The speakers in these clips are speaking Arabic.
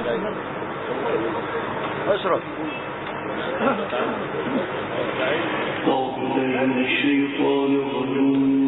اشرب الشيطان الرجيم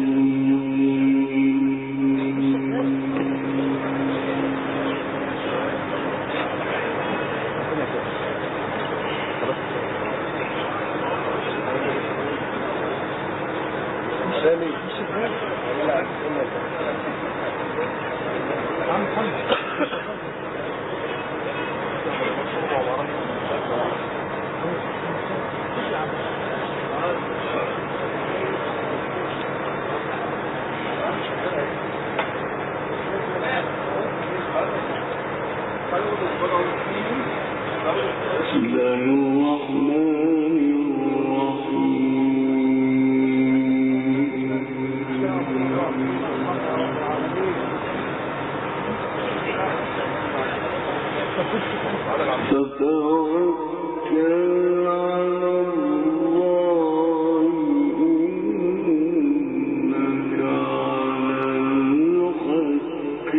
بسم الله الرحمن الرحيم فتوكل على الله إنك على الحق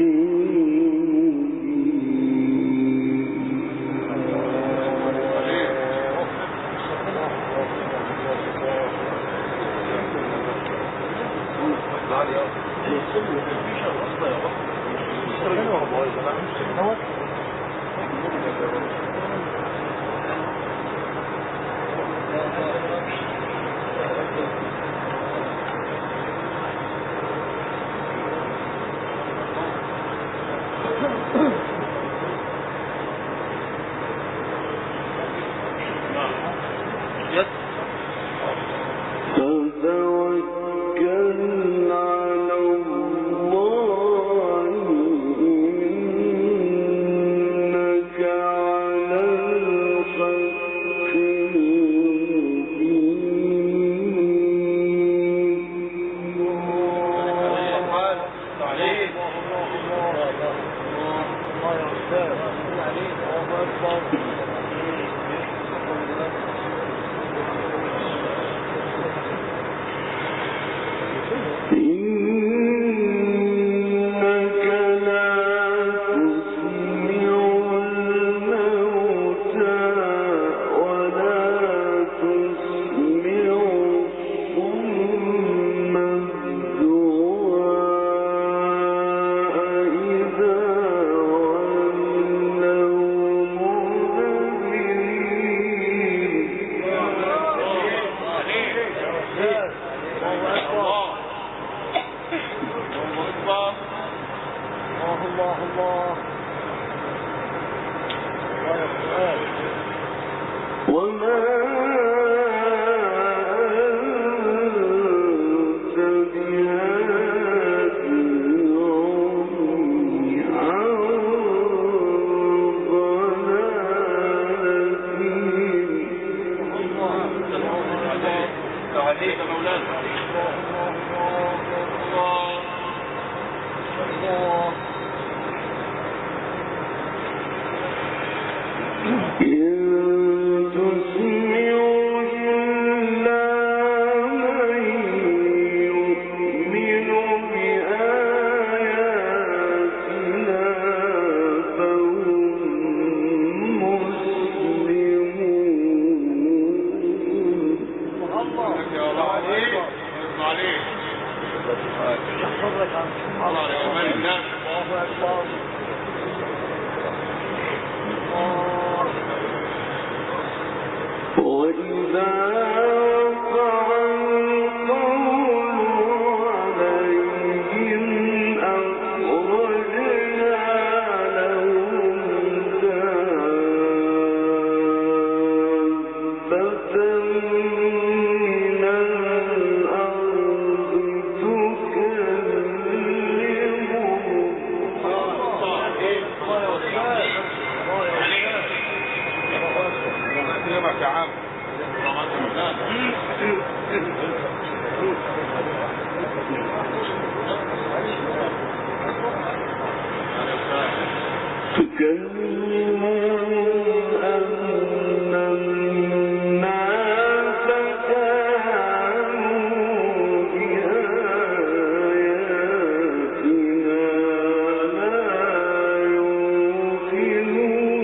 يوقنون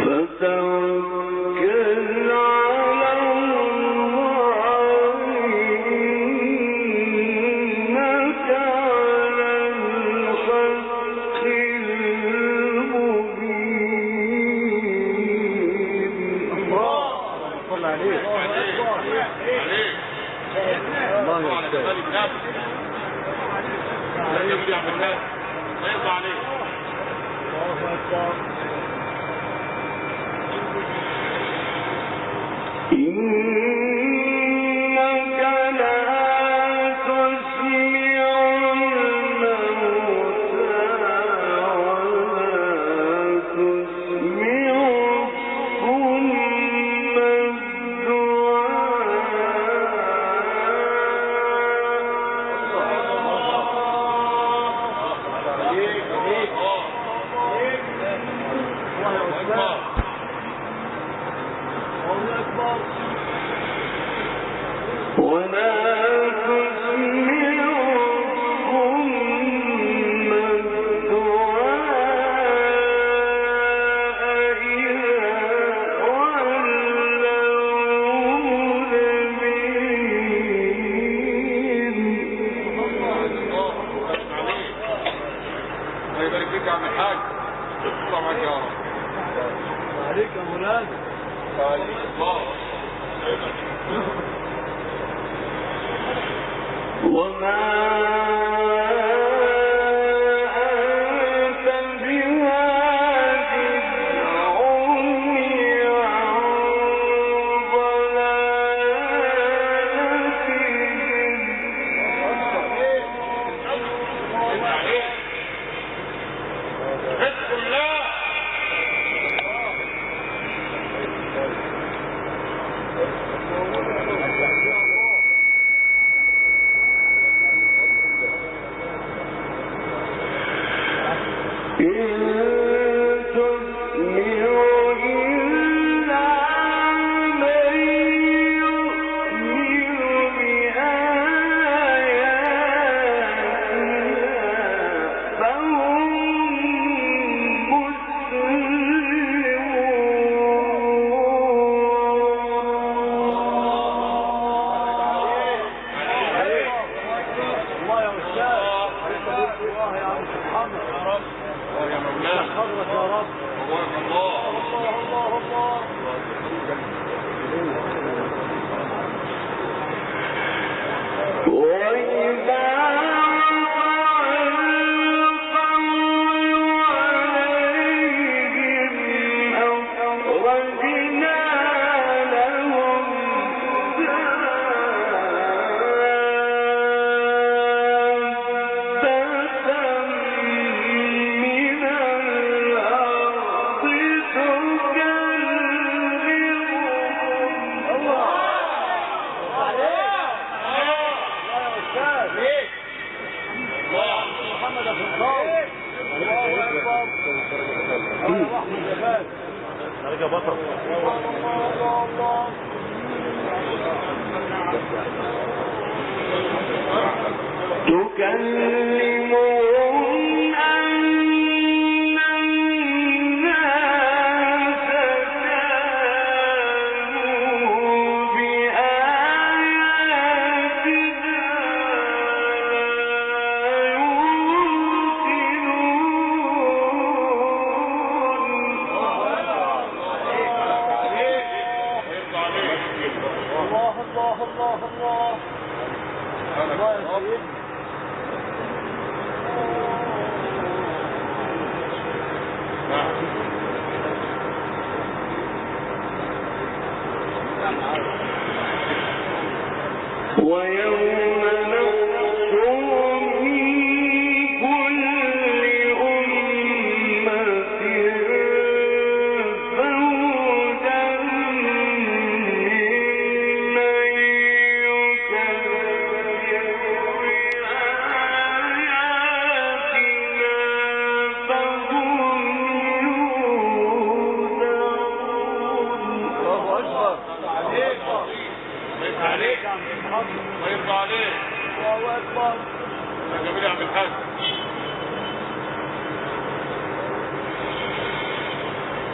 حي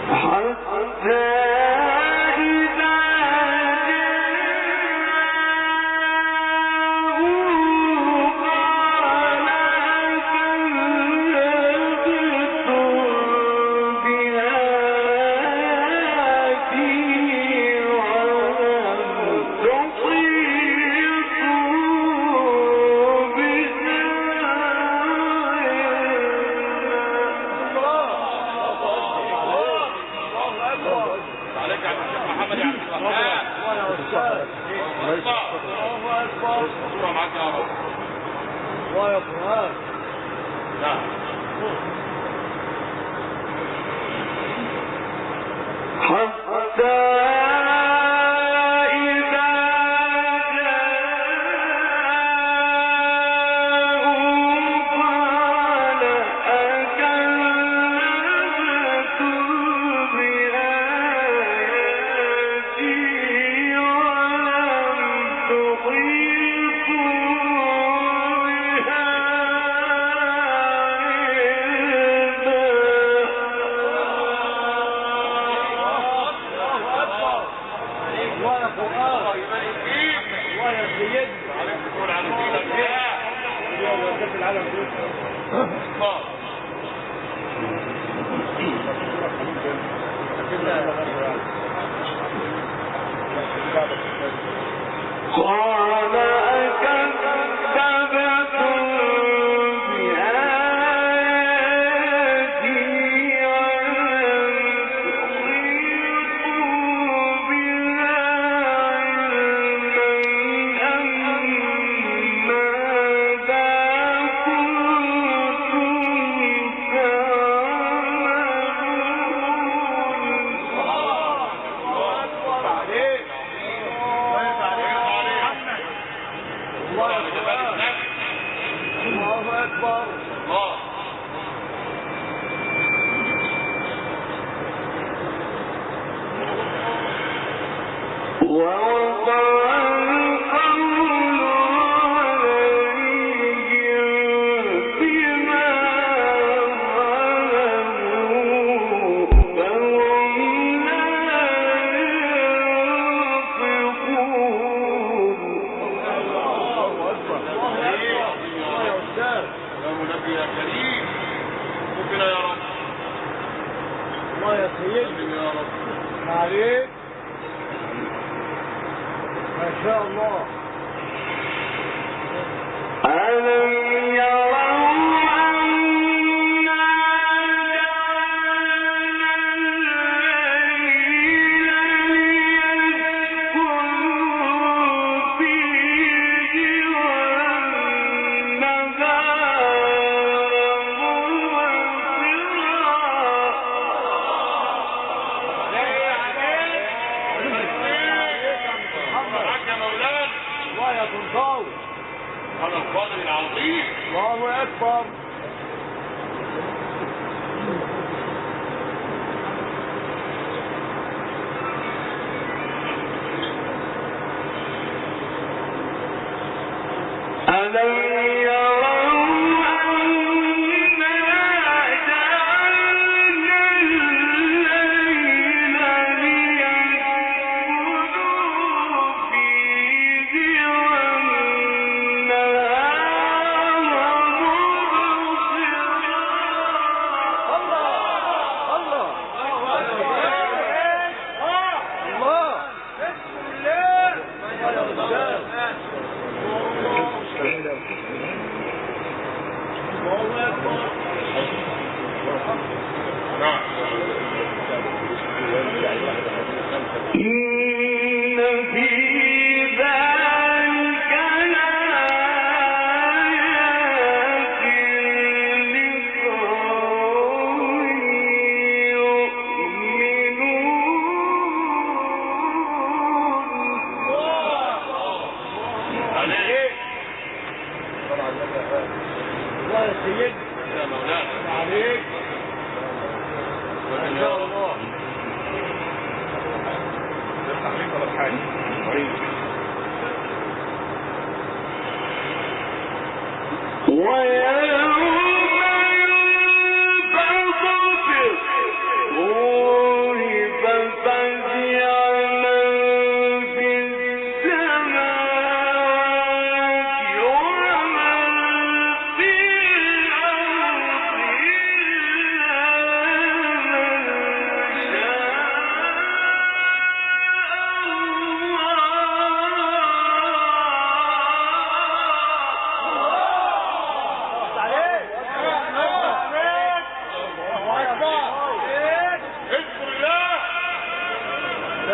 ويوم ينفخ في الصور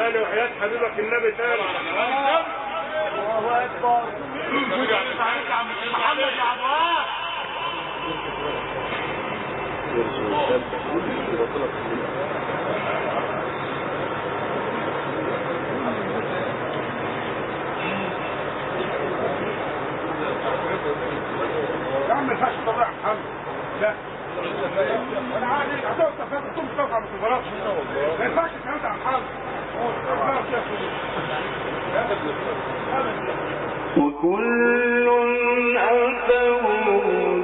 تاني وحياة حبيبك النبي تاني. الله اكبر. محمد يا عباس. يا عم ما ينفعش تطلع يا محمد. لا انا عادي هتقف تفاهم تقوم تقف على السفارات. ما ينفعش الكلام ده يا محمد. وكل أتوا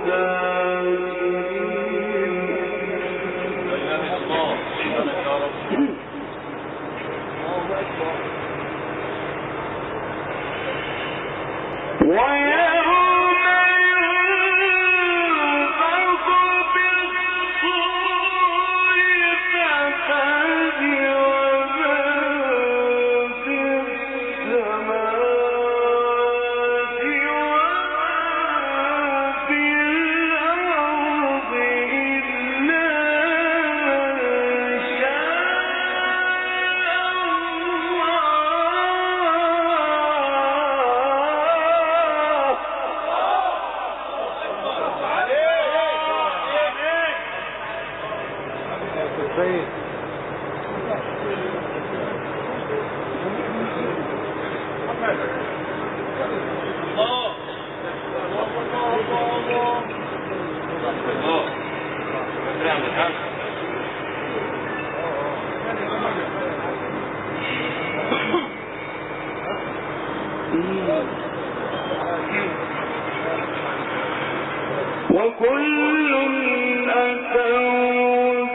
وكل أتوا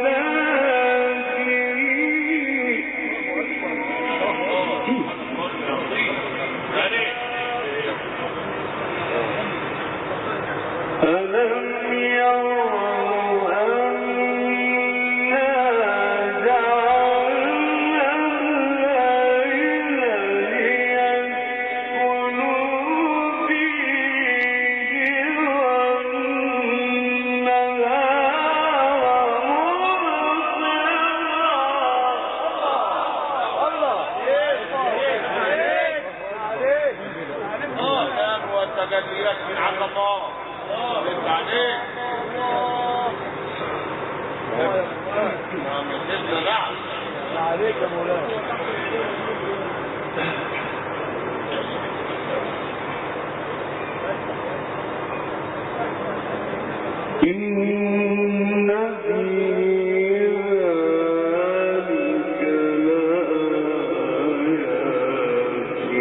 ألم يروا أنا جعلنا الليل ليسكنوا فيه والنهار مبصرا. والتجليات من عند الله. عليك عليك يا مولانا. إن في ذلك لآيات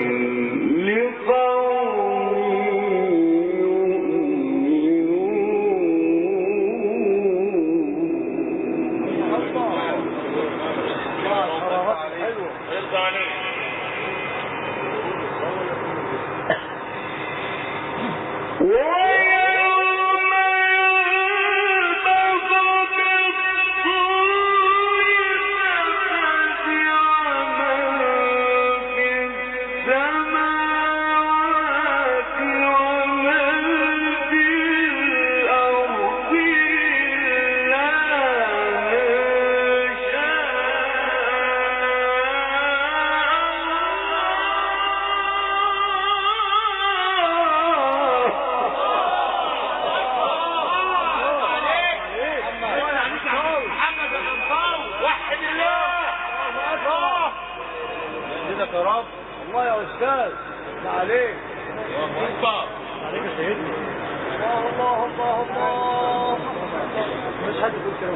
الله يا استاذ. عليك عليك يا سيدنا. الله الله الله. مش حد يقول كده.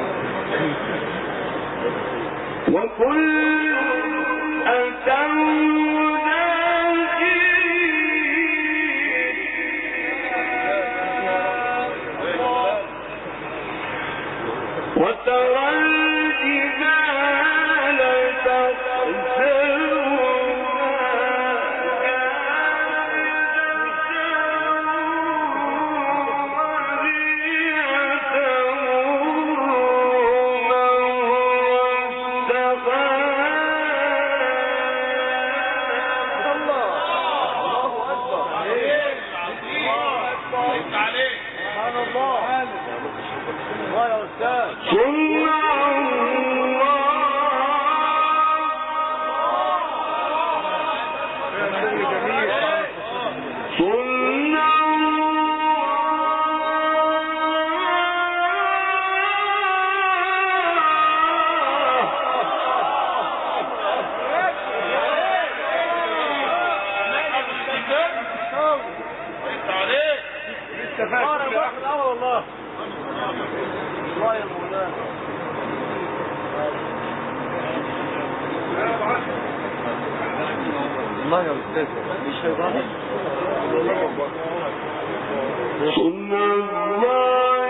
وكل أتوا وترى الجبال تحسبها الله يا أستاذ مش هيضاهي صنع الله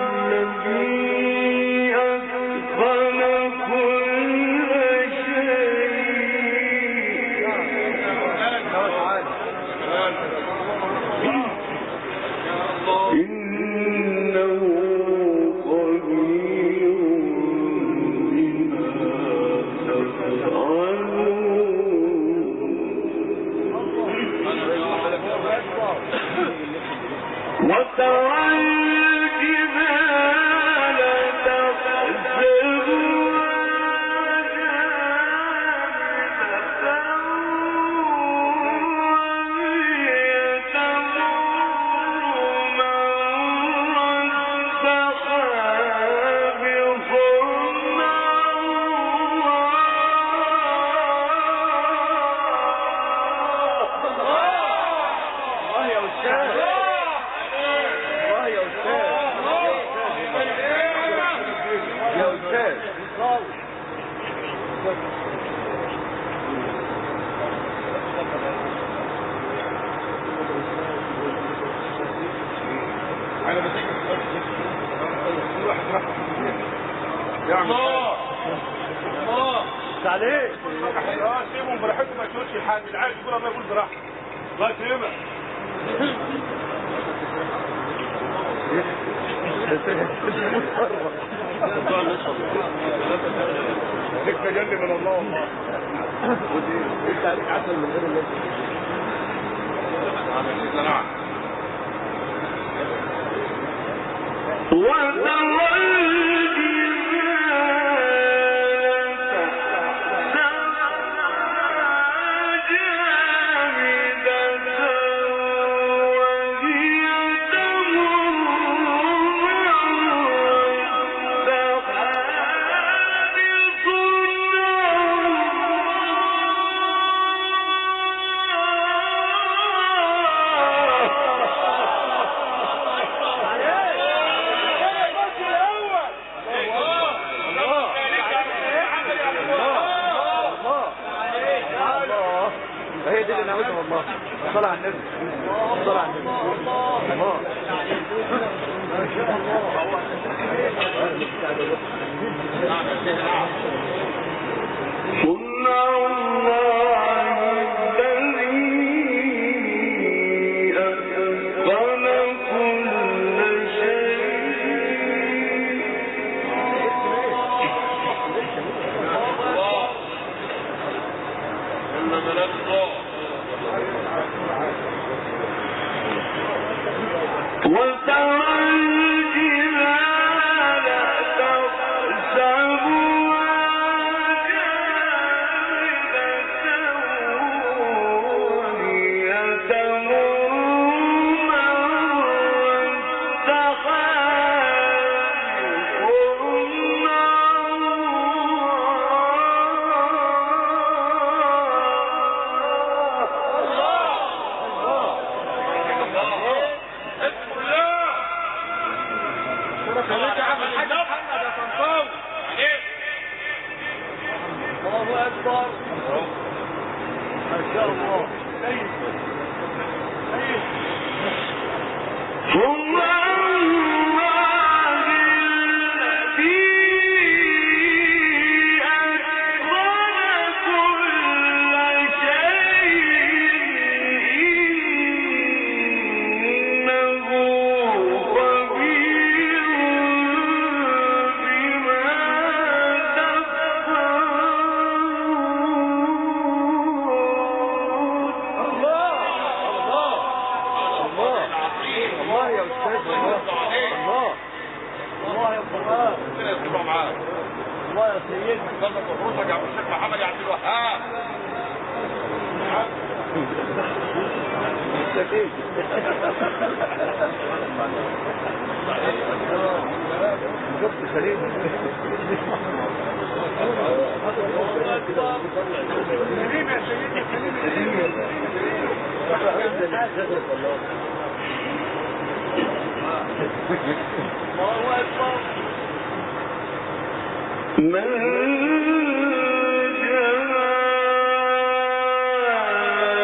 الذي أتقن كل شيء إنه خبير بما تفعلون وترى الجبال تحسبها جامدة وهي تمر مر السحاب صنع الله يا أستاذ يا أستاذ انا بتيجي كل واحد راح يعمل الله عليك سيبهم براحتهم ما تقولش حاجه اللي عايز يقول الله يقول براحته الله يكرمك لك تجلي من الله والله انت عليك عسل من غير الناس هي دي اللي انا عاوزها والله صلى على النبي صلى على النبي الله ما شاء الله يا سيدي صلى الله عليه وسلم محمد عبد الوهاب جبت خليل سليم يا سيدي الله أكبر من جاء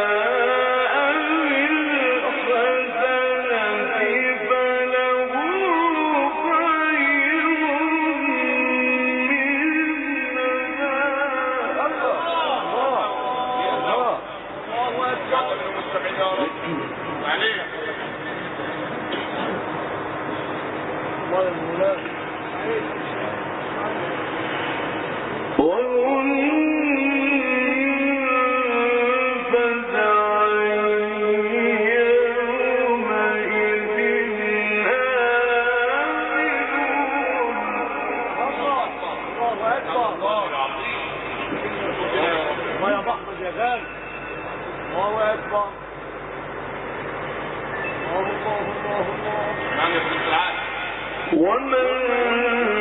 شغال. الله اكبر. الله الله الله. ومن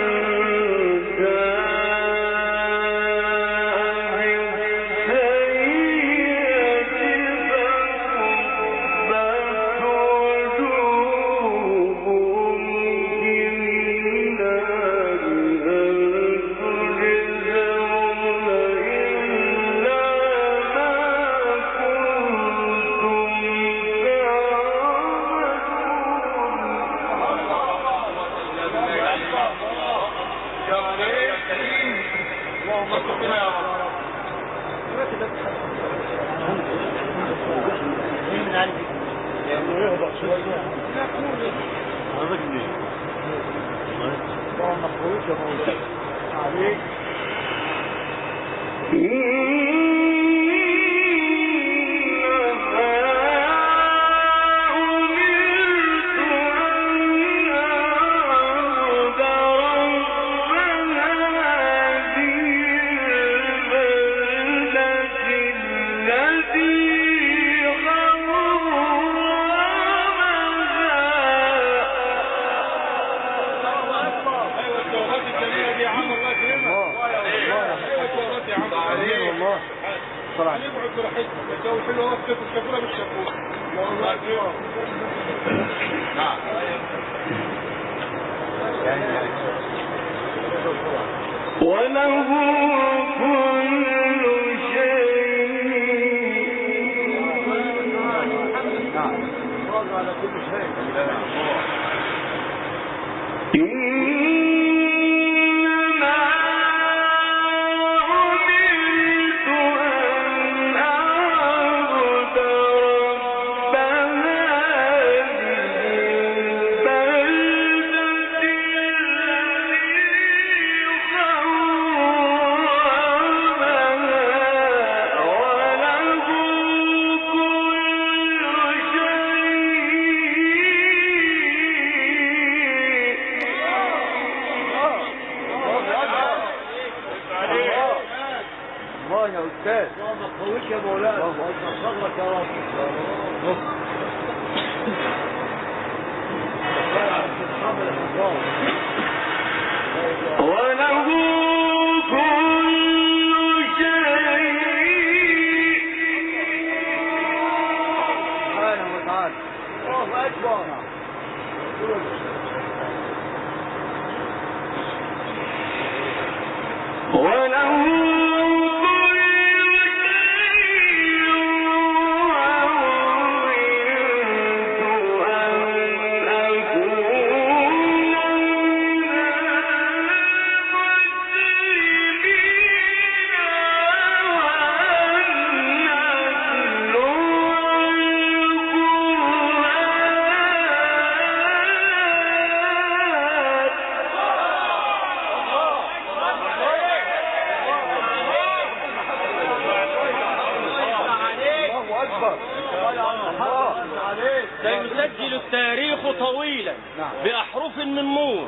سيسجل التاريخ طويلا بأحرف من نور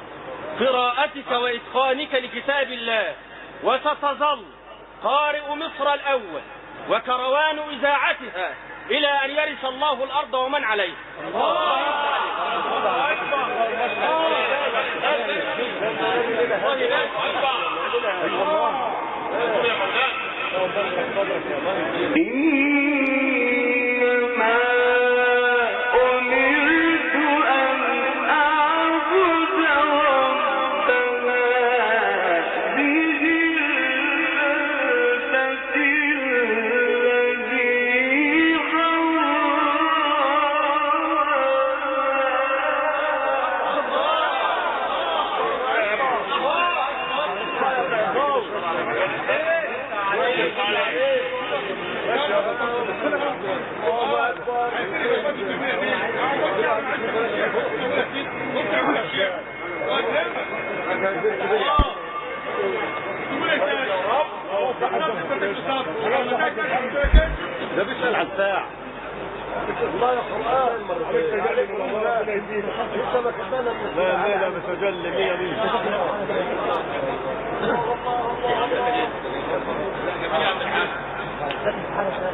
قراءتك وإتقانك لكتاب الله، وستظل قارئ مصر الأول وكروان إذاعتها إلى أن يرث الله الأرض ومن عليها. ده بيسأل عن ساعة. الله يا قرآن لا مسجل 100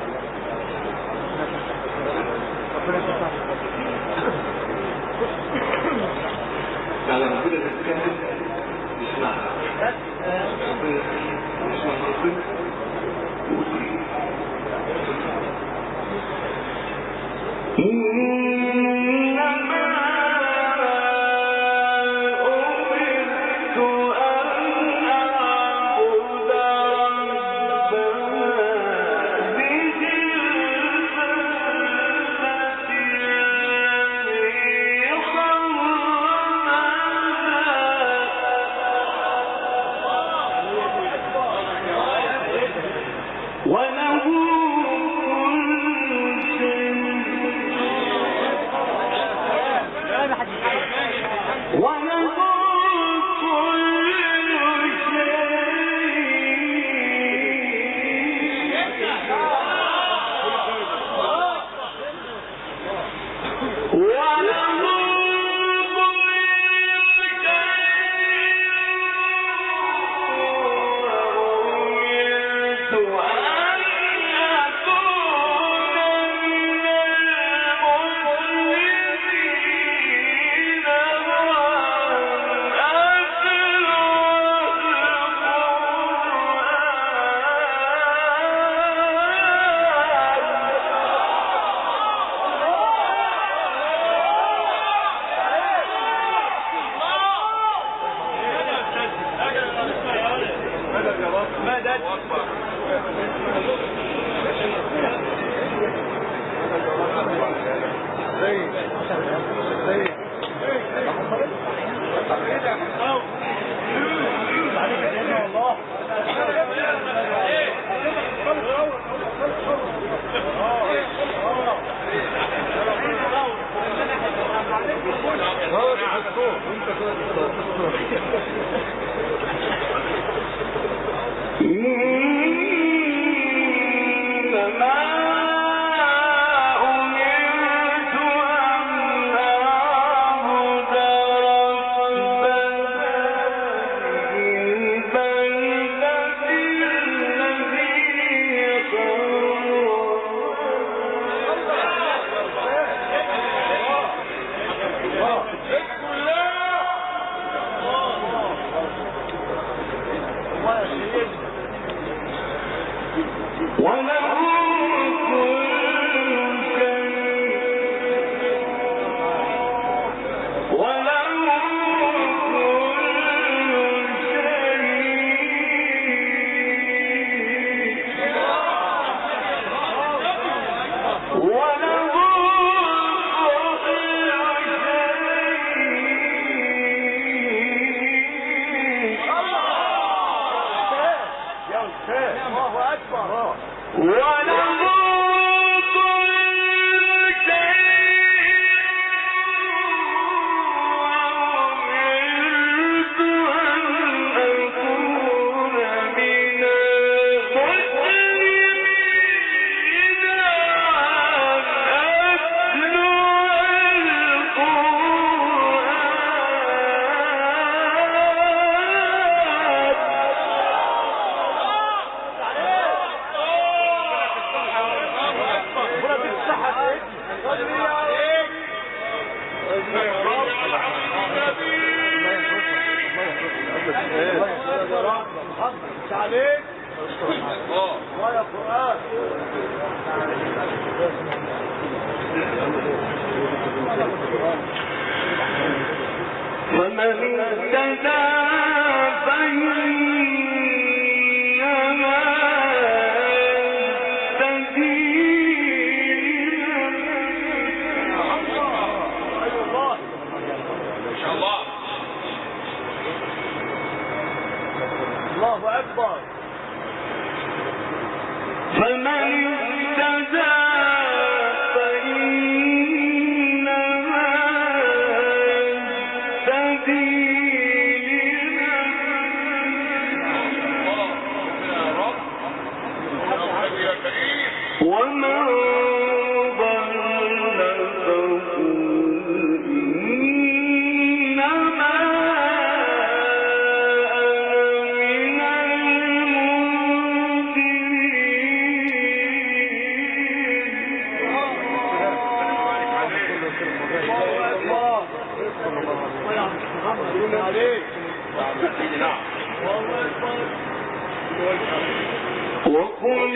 وقل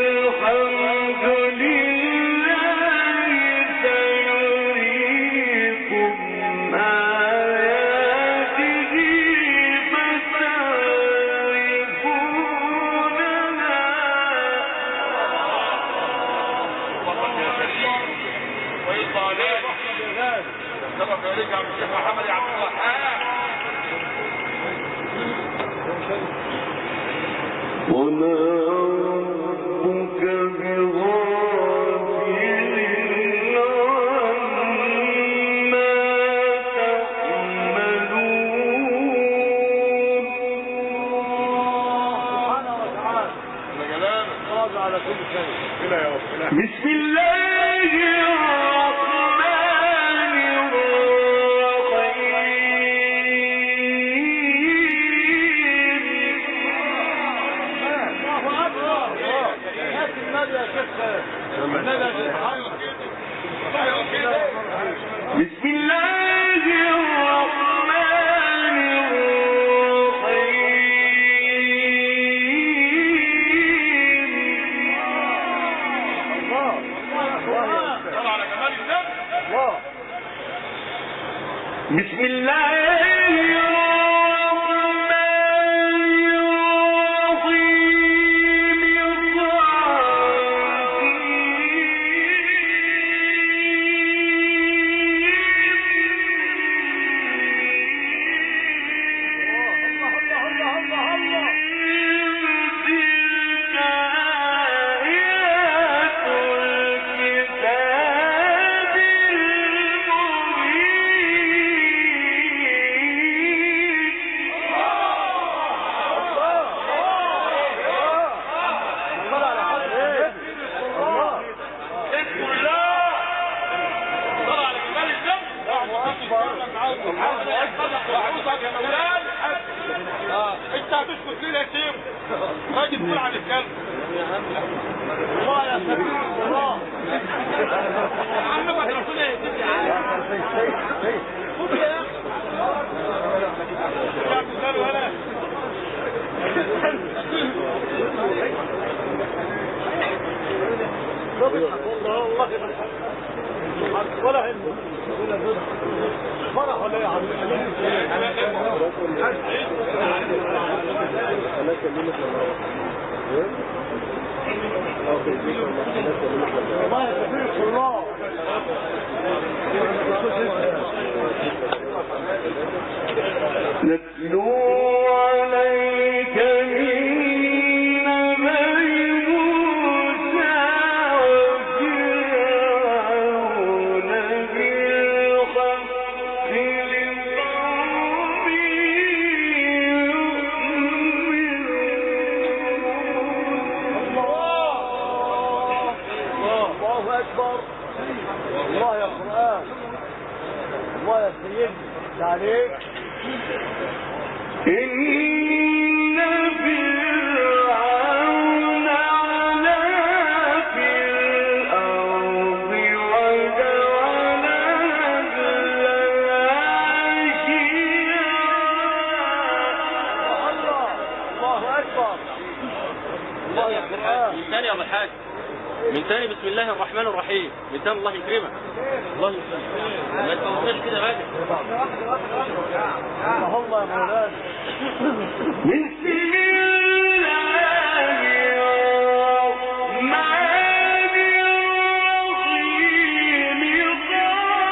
الحمد لله سيريكم آياته فتعرفونها ويطلع عليك سبب يرجع من الشيخ محمد عبد الوهاب وما ربك بغافل عما تعملون بسم الله الرحمن الرحيم بسم الله الرحمن الرحيم بسم الله انت هتسكت ليه يا شيخ؟ راجل تقول عن الكلب. الله يا سبيل الله. عمك رسول يا سيدي خد يا اخي. يا بتسال ولا والله ولا هم فرح ولا يا عم الله يكفيك الله. نتلو عليك من نبأ موسى وفرعون بالحق لقوم يؤمنون. الله أكبر. الله يا قرآن. الله يا سيدي عليك. إن فرعون علا في الأرض وجعل أهلها شيعا. الله أكبر. الله يا قرآن. من تاني يا ابو الحاج، من تاني بسم الله الرحمن الرحيم، من تاني الله يكرمك. الله يكرمك. ما تنساش كده بقى. الله يا مولانا. بسم الله الرحمن الرحيم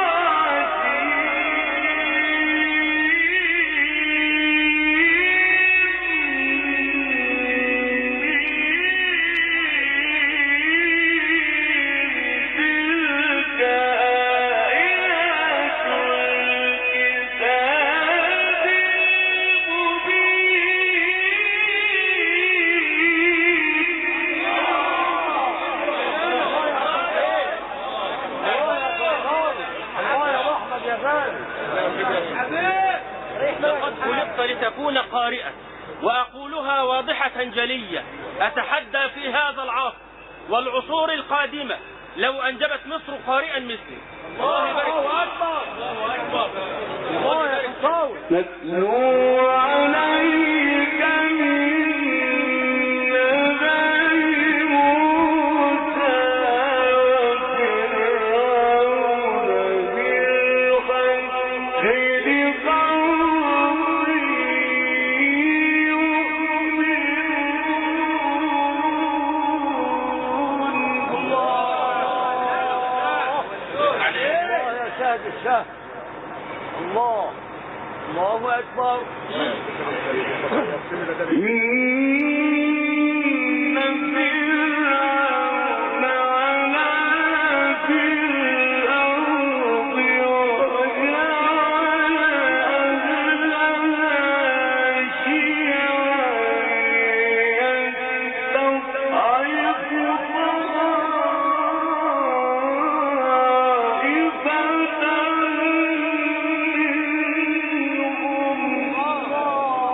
تلك آيات الكتاب لقد خلقت لتكون قارئا، وأقولها واضحة جلية. أتحدى في هذا العصر والعصور القادمة لو أنجبت مصر قارئا مثلي. الله يبارك فيك. الله أكبر. الله يبارك فيك. نتلو عليك من نبأ موسى وفرعون بالحق لقوم يؤمنون. الله يا شاهد الشاه. الله أكبر. إن فرعون علا في الأرض وجعل أهلها شيعا يستضعف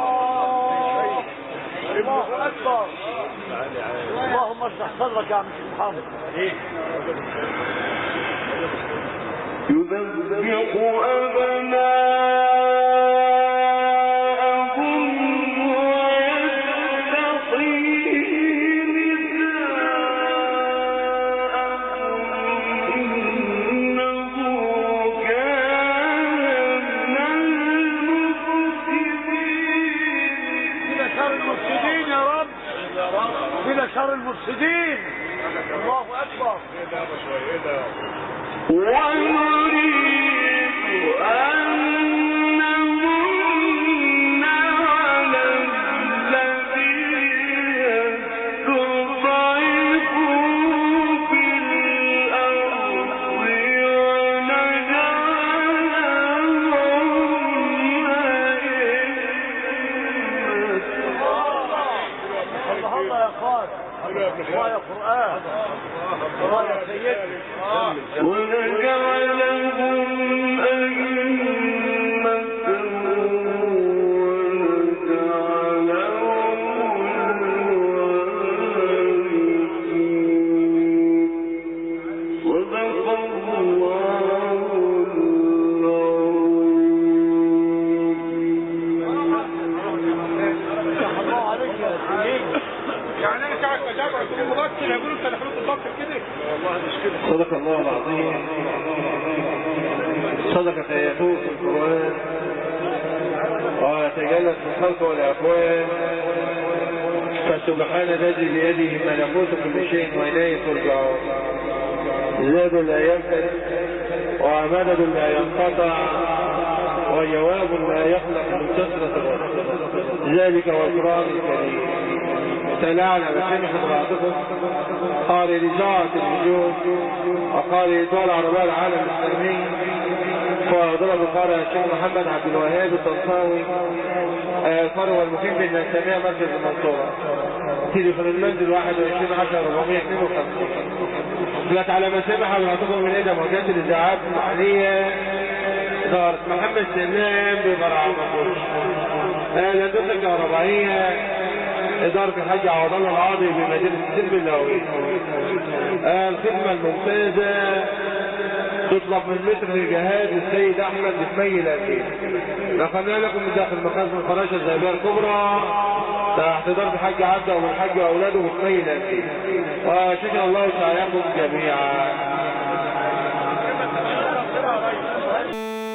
الله أكبر. اللهم اشرح صدرك يا عم. يرحمه. يذبح أبناءهم ويستحيي نساءهم إنه كان من المفسدين. إلى شر المفسدين يا رب، إلى شر المفسدين. الله أكبر. ونريد أن نمن على الذين استضعفوا في الأرض ونجعلهم الله الله يا خالد، الله يا قرآن، الله يا سيدي. ونجعلهم أئمة ونجعلهم صدق الله الله عليك يا سيدي. يعني انا ساعه ما جاب رسول المبكر هيقولوا انت دخلت البكر كده. صدق الله العظيم، صدق آياته في القرآن، وتجلت في الخلق والأكوان، فسبحان الذي بيده ملكوت كل شيء وإليه ترجعون. زاد لا ينفد ومدد لا ينقطع وجواب لا يخلق من كثرة الرد، ذلك والقرآن الكريم. تلاعنا بسمح بعضكم قال لإذاعة النجوم وقال لإذاعة العربية العالم الإسلامي، وضرب قال الشيخ محمد عبد الوهاب الطنطاوي الفرع المقيم بالنسامية مركز المنصورة، تليفون المنزل 2110-452. لك على مسامح بعضكم من إيدا موجات الإذاعات المحلية إدارة محمد سلام ببرع مقوش، الهندسة الكهربائية إدارة الحاج عوض الله العاضي بمدينة السلم اللاوي. الخدمة الممتازة تطلب من متر الجهاز السيد أحمد بسمي الأكيد. نقلنا لكم من داخل مخازن الفراشة الذهبية الكبرى تحت إدارة الحاج عبده والحاج وأولاده بسمي الأكيد. وشكر الله سعيكم جميعا.